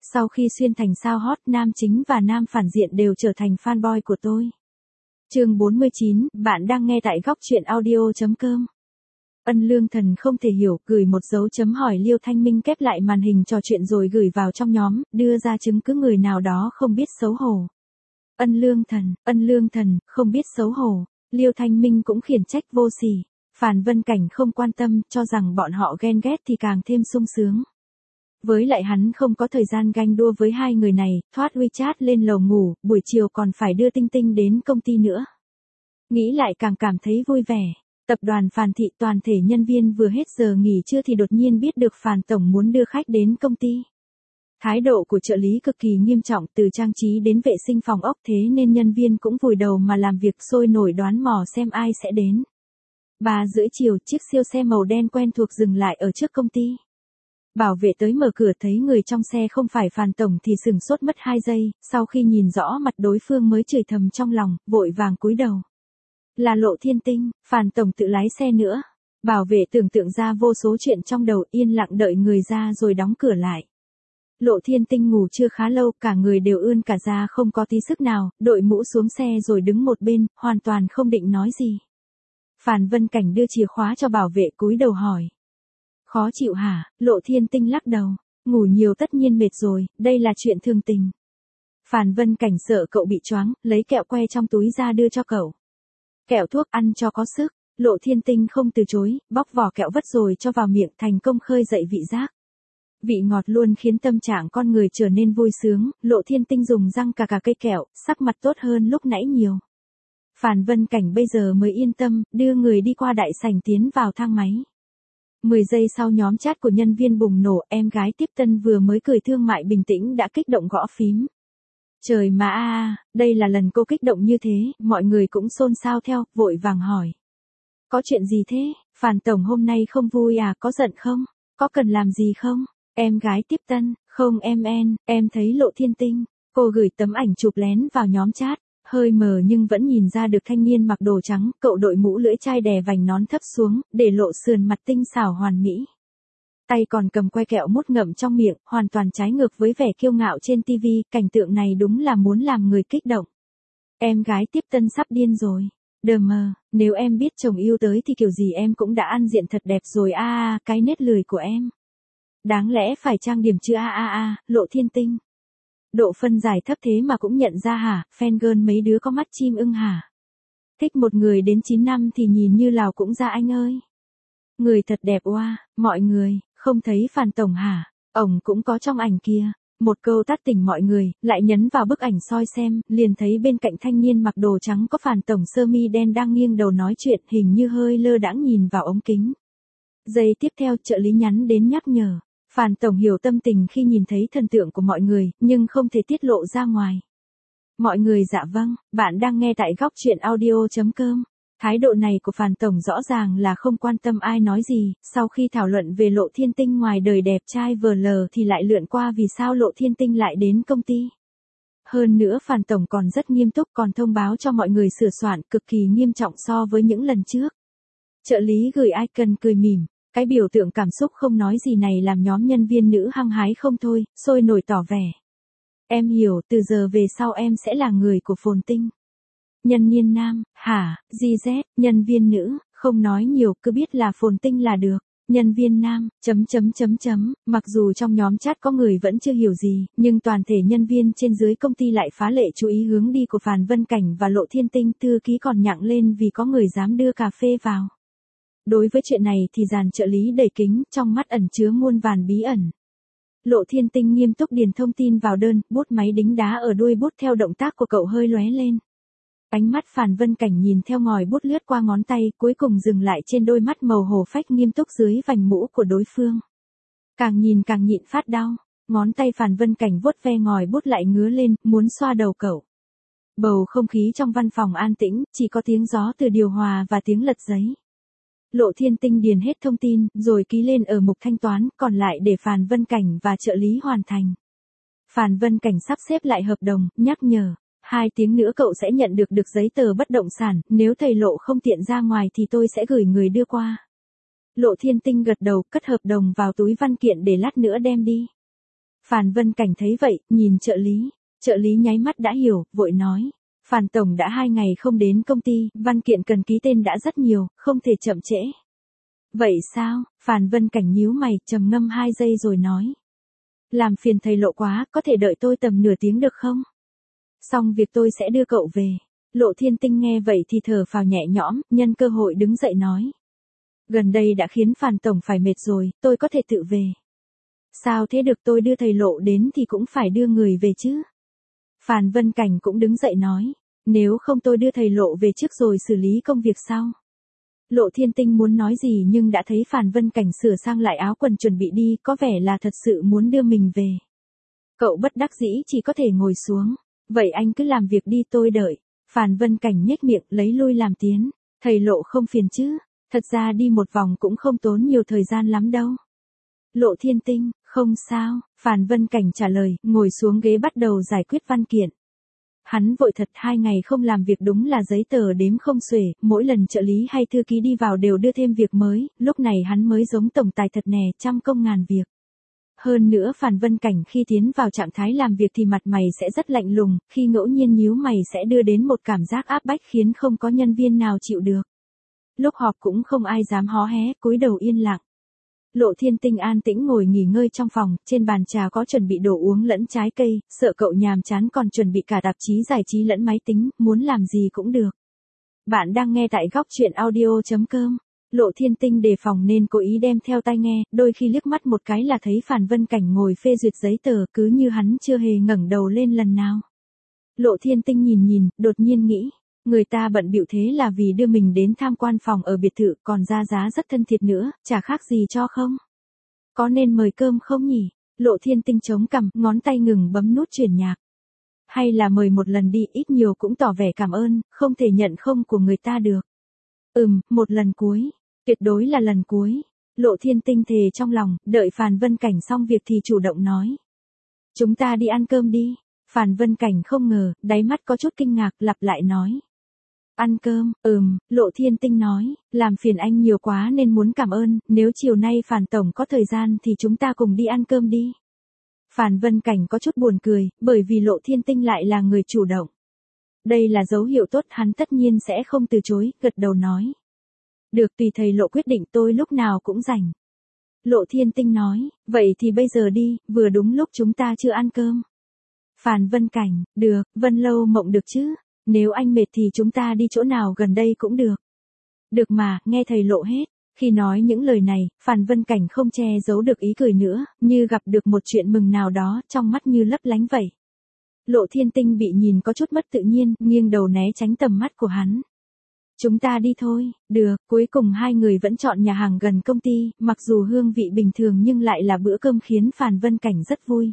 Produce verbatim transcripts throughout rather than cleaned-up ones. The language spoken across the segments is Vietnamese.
Sau khi xuyên thành sao hot, nam chính và nam phản diện đều trở thành fanboy của tôi. Chương bốn mươi chín, bạn đang nghe tại góc truyện audio chấm com. Ân Lương Thần không thể hiểu, gửi một dấu chấm hỏi Liêu Thanh Minh kép lại màn hình trò chuyện rồi gửi vào trong nhóm, đưa ra chứng cứ người nào đó không biết xấu hổ. Ân Lương Thần, Ân Lương Thần, không biết xấu hổ. Liêu Thanh Minh cũng khiển trách vô sỉ. Phàn Vân Cảnh không quan tâm, cho rằng bọn họ ghen ghét thì càng thêm sung sướng. Với lại hắn không có thời gian ganh đua với hai người này, thoát WeChat lên lầu ngủ, buổi chiều còn phải đưa Tinh Tinh đến công ty nữa. Nghĩ lại càng cảm thấy vui vẻ. Tập đoàn Phàn Thị toàn thể nhân viên vừa hết giờ nghỉ trưa thì đột nhiên biết được Phàn Tổng muốn đưa khách đến công ty. Thái độ của trợ lý cực kỳ nghiêm trọng, từ trang trí đến vệ sinh phòng ốc, thế nên nhân viên cũng vùi đầu mà làm việc sôi nổi đoán mò xem ai sẽ đến. Ba rưỡi chiều, chiếc siêu xe màu đen quen thuộc dừng lại ở trước công ty. Bảo vệ tới mở cửa thấy người trong xe không phải Phàn Tổng thì sửng sốt mất hai giây, sau khi nhìn rõ mặt đối phương mới chửi thầm trong lòng, vội vàng cúi đầu. Là Lộ Thiên Tinh, Phàn Tổng tự lái xe nữa. Bảo vệ tưởng tượng ra vô số chuyện trong đầu, yên lặng đợi người ra rồi đóng cửa lại. Lộ Thiên Tinh ngủ chưa khá lâu, cả người đều ươn cả da không có tí sức nào, đội mũ xuống xe rồi đứng một bên, hoàn toàn không định nói gì. Phàn Vân Cảnh đưa chìa khóa cho bảo vệ cúi đầu hỏi. Khó chịu hả? Lộ Thiên Tinh lắc đầu. Ngủ nhiều tất nhiên mệt rồi, đây là chuyện thường tình. Phàn Vân Cảnh sợ cậu bị choáng, lấy kẹo que trong túi ra đưa cho cậu. Kẹo thuốc ăn cho có sức. Lộ Thiên Tinh không từ chối, bóc vỏ kẹo vất rồi cho vào miệng, thành công khơi dậy vị giác. Vị ngọt luôn khiến tâm trạng con người trở nên vui sướng, Lộ Thiên Tinh dùng răng cà cà cây kẹo, sắc mặt tốt hơn lúc nãy nhiều. Phàn Vân Cảnh bây giờ mới yên tâm, đưa người đi qua đại sảnh tiến vào thang máy. mười giây sau nhóm chat của nhân viên bùng nổ, em gái tiếp tân vừa mới cười thương mại bình tĩnh đã kích động gõ phím. Trời mà a à, đây là lần cô kích động như thế, mọi người cũng xôn xao theo, vội vàng hỏi. Có chuyện gì thế? Phàn Tổng hôm nay không vui à, có giận không? Có cần làm gì không? Em gái tiếp tân, không em en, em thấy Lộ Thiên Tinh. Cô gửi tấm ảnh chụp lén vào nhóm chat, hơi mờ nhưng vẫn nhìn ra được thanh niên mặc đồ trắng, cậu đội mũ lưỡi chai đè vành nón thấp xuống, để lộ sườn mặt tinh xảo hoàn mỹ. Tay còn cầm que kẹo mút ngậm trong miệng, hoàn toàn trái ngược với vẻ kiêu ngạo trên tivi, cảnh tượng này đúng là muốn làm người kích động. Em gái tiếp tân sắp điên rồi. Đờ mờ, nếu em biết chồng yêu tới thì kiểu gì em cũng đã ăn diện thật đẹp rồi a a, cái nết lười của em. Đáng lẽ phải trang điểm chứ a a a, Lộ Thiên Tinh. Độ phân giải thấp thế mà cũng nhận ra hả, fan girl mấy đứa có mắt chim ưng hả? Thích một người đến chín năm thì nhìn như lào cũng ra anh ơi. Người thật đẹp oa, mọi người, không thấy Phàn Tổng hả? Ổng cũng có trong ảnh kia. Một câu tắt tỉnh mọi người, lại nhấn vào bức ảnh soi xem, liền thấy bên cạnh thanh niên mặc đồ trắng có Phàn Tổng sơ mi đen đang nghiêng đầu nói chuyện, hình như hơi lơ đãng nhìn vào ống kính. Giây tiếp theo trợ lý nhắn đến nhắc nhở. Phàn Tổng hiểu tâm tình khi nhìn thấy thần tượng của mọi người, nhưng không thể tiết lộ ra ngoài. Mọi người dạ vâng, bạn đang nghe tại góc truyện audio chấm com. Thái độ này của Phàn Tổng rõ ràng là không quan tâm ai nói gì, sau khi thảo luận về Lộ Thiên Tinh ngoài đời đẹp trai vờ lờ thì lại lượn qua vì sao Lộ Thiên Tinh lại đến công ty. Hơn nữa Phàn Tổng còn rất nghiêm túc, còn thông báo cho mọi người sửa soạn, cực kỳ nghiêm trọng so với những lần trước. Trợ lý gửi icon cười mỉm. Cái biểu tượng cảm xúc không nói gì này làm nhóm nhân viên nữ hăng hái không thôi, sôi nổi tỏ vẻ. Em hiểu, từ giờ về sau em sẽ là người của Phồn Tinh. Nhân viên nam, hả, gi dét, nhân viên nữ, không nói nhiều, cứ biết là Phồn Tinh là được. Nhân viên nam, chấm chấm chấm chấm, mặc dù trong nhóm chat có người vẫn chưa hiểu gì, nhưng toàn thể nhân viên trên dưới công ty lại phá lệ chú ý hướng đi của Phàn Vân Cảnh và Lộ Thiên Tinh, thư ký còn nhặng lên vì có người dám đưa cà phê vào. Đối với chuyện này thì dàn trợ lý đầy kính, trong mắt ẩn chứa muôn vàn bí ẩn. Lộ Thiên Tinh nghiêm túc điền thông tin vào đơn, bút máy đính đá ở đuôi bút theo động tác của cậu hơi lóe lên. Ánh mắt Phàn Vân Cảnh nhìn theo ngòi bút lướt qua ngón tay, cuối cùng dừng lại trên đôi mắt màu hổ phách nghiêm túc dưới vành mũ của đối phương. Càng nhìn càng nhịn phát đau, ngón tay Phàn Vân Cảnh vuốt ve ngòi bút lại ngứa lên, muốn xoa đầu cậu. Bầu không khí trong văn phòng an tĩnh, chỉ có tiếng gió từ điều hòa và tiếng lật giấy. Lộ Thiên Tinh điền hết thông tin, rồi ký lên ở mục thanh toán, còn lại để Phàn Vân Cảnh và trợ lý hoàn thành. Phàn Vân Cảnh sắp xếp lại hợp đồng, nhắc nhở. Hai tiếng nữa cậu sẽ nhận được được giấy tờ bất động sản, nếu thầy Lộ không tiện ra ngoài thì tôi sẽ gửi người đưa qua. Lộ Thiên Tinh gật đầu, cất hợp đồng vào túi văn kiện để lát nữa đem đi. Phàn Vân Cảnh thấy vậy, nhìn trợ lý. Trợ lý nháy mắt đã hiểu, vội nói. Phàn Tổng đã hai ngày không đến công ty, văn kiện cần ký tên đã rất nhiều, không thể chậm trễ. Vậy sao? Phàn Vân Cảnh nhíu mày, trầm ngâm hai giây rồi nói. Làm phiền thầy Lộ quá, có thể đợi tôi tầm nửa tiếng được không? Xong việc tôi sẽ đưa cậu về. Lộ Thiên Tinh nghe vậy thì thở phào nhẹ nhõm, nhân cơ hội đứng dậy nói. Gần đây đã khiến Phàn Tổng phải mệt rồi, tôi có thể tự về. Sao thế được, tôi đưa thầy Lộ đến thì cũng phải đưa người về chứ. Phàn Vân Cảnh cũng đứng dậy nói. Nếu không tôi đưa thầy Lộ về trước rồi xử lý công việc sau. Lộ Thiên Tinh muốn nói gì nhưng đã thấy Phàn Vân Cảnh sửa sang lại áo quần chuẩn bị đi, có vẻ là thật sự muốn đưa mình về. Cậu bất đắc dĩ chỉ có thể ngồi xuống. Vậy anh cứ làm việc đi, tôi đợi. Phàn Vân Cảnh nhếch miệng lấy lui làm tiến. Thầy Lộ không phiền chứ? Thật ra đi một vòng cũng không tốn nhiều thời gian lắm đâu. Lộ Thiên Tinh, không sao. Phàn Vân Cảnh trả lời, ngồi xuống ghế bắt đầu giải quyết văn kiện. Hắn vội thật, hai ngày không làm việc đúng là giấy tờ đếm không xuể, mỗi lần trợ lý hay thư ký đi vào đều đưa thêm việc mới, lúc này hắn mới giống tổng tài thật nè, trăm công ngàn việc. Hơn nữa Phàn Vân Cảnh khi tiến vào trạng thái làm việc thì mặt mày sẽ rất lạnh lùng, khi ngẫu nhiên nhíu mày sẽ đưa đến một cảm giác áp bách khiến không có nhân viên nào chịu được. Lúc họp cũng không ai dám hó hé, cúi đầu yên lặng. Lộ Thiên Tinh an tĩnh ngồi nghỉ ngơi trong phòng, trên bàn trà có chuẩn bị đồ uống lẫn trái cây, sợ cậu nhàm chán còn chuẩn bị cả tạp chí giải trí lẫn máy tính, muốn làm gì cũng được. Bạn đang nghe tại góc truyện audio chấm com. Lộ Thiên Tinh đề phòng nên cố ý đem theo tai nghe, đôi khi liếc mắt một cái là thấy Phàn Vân Cảnh ngồi phê duyệt giấy tờ, cứ như hắn chưa hề ngẩng đầu lên lần nào. Lộ Thiên Tinh nhìn nhìn, đột nhiên nghĩ. Người ta bận bịu thế là vì đưa mình đến tham quan phòng ở biệt thự, còn ra giá rất thân thiệt nữa, chả khác gì cho không? Có nên mời cơm không nhỉ? Lộ Thiên Tinh chống cằm, ngón tay ngừng bấm nút chuyển nhạc. Hay là mời một lần đi, ít nhiều cũng tỏ vẻ cảm ơn, không thể nhận không của người ta được. Ừm, một lần cuối, tuyệt đối là lần cuối. Lộ Thiên Tinh thề trong lòng, đợi Phàn Vân Cảnh xong việc thì chủ động nói. Chúng ta đi ăn cơm đi. Phàn Vân Cảnh không ngờ, đáy mắt có chút kinh ngạc, lặp lại nói. Ăn cơm, ừm, Lộ Thiên Tinh nói, làm phiền anh nhiều quá nên muốn cảm ơn, nếu chiều nay Phàn Tổng có thời gian thì chúng ta cùng đi ăn cơm đi. Phàn Vân Cảnh có chút buồn cười, bởi vì Lộ Thiên Tinh lại là người chủ động. Đây là dấu hiệu tốt, hắn tất nhiên sẽ không từ chối, gật đầu nói. Được, tùy thầy Lộ quyết định, tôi lúc nào cũng rảnh. Lộ Thiên Tinh nói, vậy thì bây giờ đi, vừa đúng lúc chúng ta chưa ăn cơm. Phàn Vân Cảnh, được, Vân Lâu Mộng được chứ? Nếu anh mệt thì chúng ta đi chỗ nào gần đây cũng được. Được mà, nghe thầy Lộ hết. Khi nói những lời này, Phàn Vân Cảnh không che giấu được ý cười nữa, như gặp được một chuyện mừng nào đó, trong mắt như lấp lánh vậy. Lộ Thiên Tinh bị nhìn có chút mất tự nhiên, nghiêng đầu né tránh tầm mắt của hắn. Chúng ta đi thôi, được, cuối cùng hai người vẫn chọn nhà hàng gần công ty, mặc dù hương vị bình thường nhưng lại là bữa cơm khiến Phàn Vân Cảnh rất vui.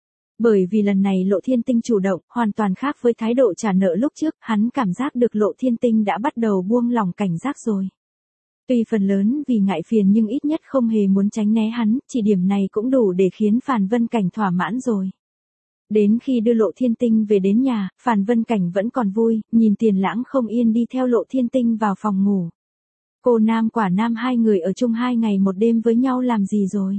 Bởi vì lần này Lộ Thiên Tinh chủ động, hoàn toàn khác với thái độ trả nợ lúc trước, hắn cảm giác được Lộ Thiên Tinh đã bắt đầu buông lỏng cảnh giác rồi. Tuy phần lớn vì ngại phiền nhưng ít nhất không hề muốn tránh né hắn, chỉ điểm này cũng đủ để khiến Phàn Vân Cảnh thỏa mãn rồi. Đến khi đưa Lộ Thiên Tinh về đến nhà, Phàn Vân Cảnh vẫn còn vui, nhìn Tiền Lãng không yên đi theo Lộ Thiên Tinh vào phòng ngủ. Cô nam quả nam hai người ở chung hai ngày một đêm với nhau làm gì rồi?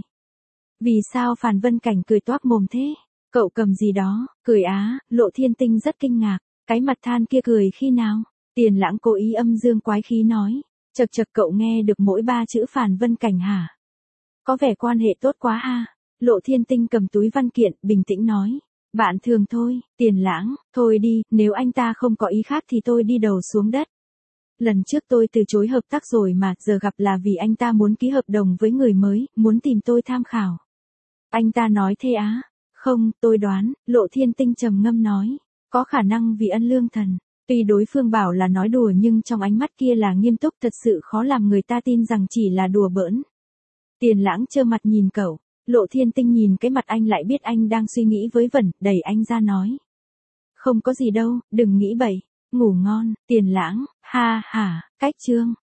Vì sao Phàn Vân Cảnh cười toác mồm thế? Cậu cầm gì đó, cười á, Lộ Thiên Tinh rất kinh ngạc, cái mặt than kia cười khi nào? Tiền Lãng cố ý âm dương quái khí nói, chật chật cậu nghe được mỗi ba chữ Phàn Vân Cảnh hả? Có vẻ quan hệ tốt quá ha. Lộ Thiên Tinh cầm túi văn kiện, bình tĩnh nói, bạn thường thôi, Tiền Lãng, thôi đi, nếu anh ta không có ý khác thì tôi đi đầu xuống đất. Lần trước tôi từ chối hợp tác rồi mà, giờ gặp là vì anh ta muốn ký hợp đồng với người mới, muốn tìm tôi tham khảo. Anh ta nói thế á? Không, tôi đoán, Lộ Thiên Tinh trầm ngâm nói, có khả năng vì ân lương thần. Tuy đối phương bảo là nói đùa nhưng trong ánh mắt kia là nghiêm túc, thật sự khó làm người ta tin rằng chỉ là đùa bỡn. Tiền Lãng trơ mặt nhìn cậu, Lộ Thiên Tinh nhìn cái mặt anh lại biết anh đang suy nghĩ với vẩn, đẩy anh ra nói. Không có gì đâu, đừng nghĩ bậy, ngủ ngon, Tiền Lãng, ha ha, cách chương.